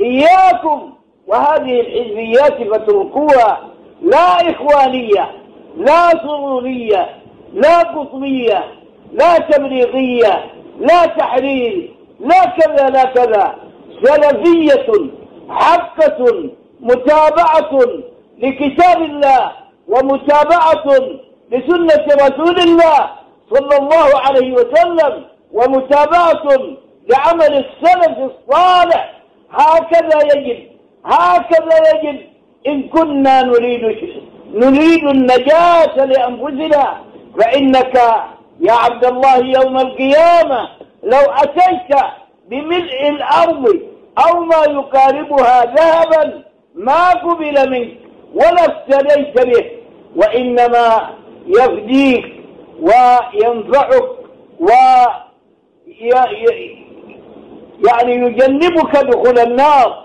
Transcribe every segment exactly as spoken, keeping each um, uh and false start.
إياكم وهذه الحزبيات فاتركوها، لا إخوانية، لا سرورية، لا قطبية، لا تبليغية، لا تحرير، لا كذا لا كذا، سلفية حقة متابعة لكتاب الله ومتابعة لسنة رسول الله صلى الله عليه وسلم ومتابعة لعمل السلف الصالح. هكذا يجب، هكذا يجب إن كنا نريد نريد النجاة لأنفسنا. فإنك يا عبد الله يوم القيامة لو أتيت بملء الأرض أو ما يقاربها ذهبا ما قبل منك ولا افتديت به، وإنما يفديك وينفعك و يعني يجنبك دخول النار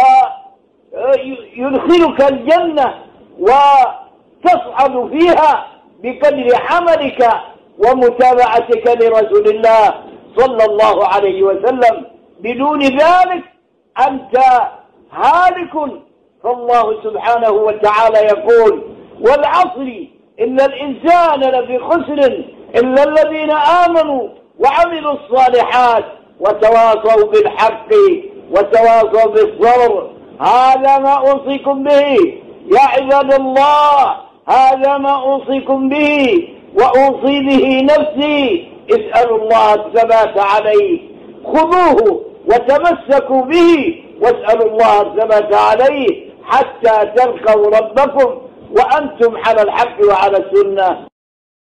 ويدخلك الجنة وتصعد فيها بقدر عملك ومتابعتك لرسول الله صلى الله عليه وسلم. بدون ذلك أنت هالك. فالله سبحانه وتعالى يقول: والعصر إن الإنسان لفي خسر إلا الذين آمنوا وعملوا الصالحات وتواصوا بالحق وتواصوا بالصبر. هذا ما أوصيكم به يا عباد الله، هذا ما أوصيكم به وأوصي به نفسي. اسألوا الله الثبات عليه، خذوه وتمسكوا به واسألوا الله الثبات عليه حتى تلقوا ربكم وأنتم على الحق وعلى السنة.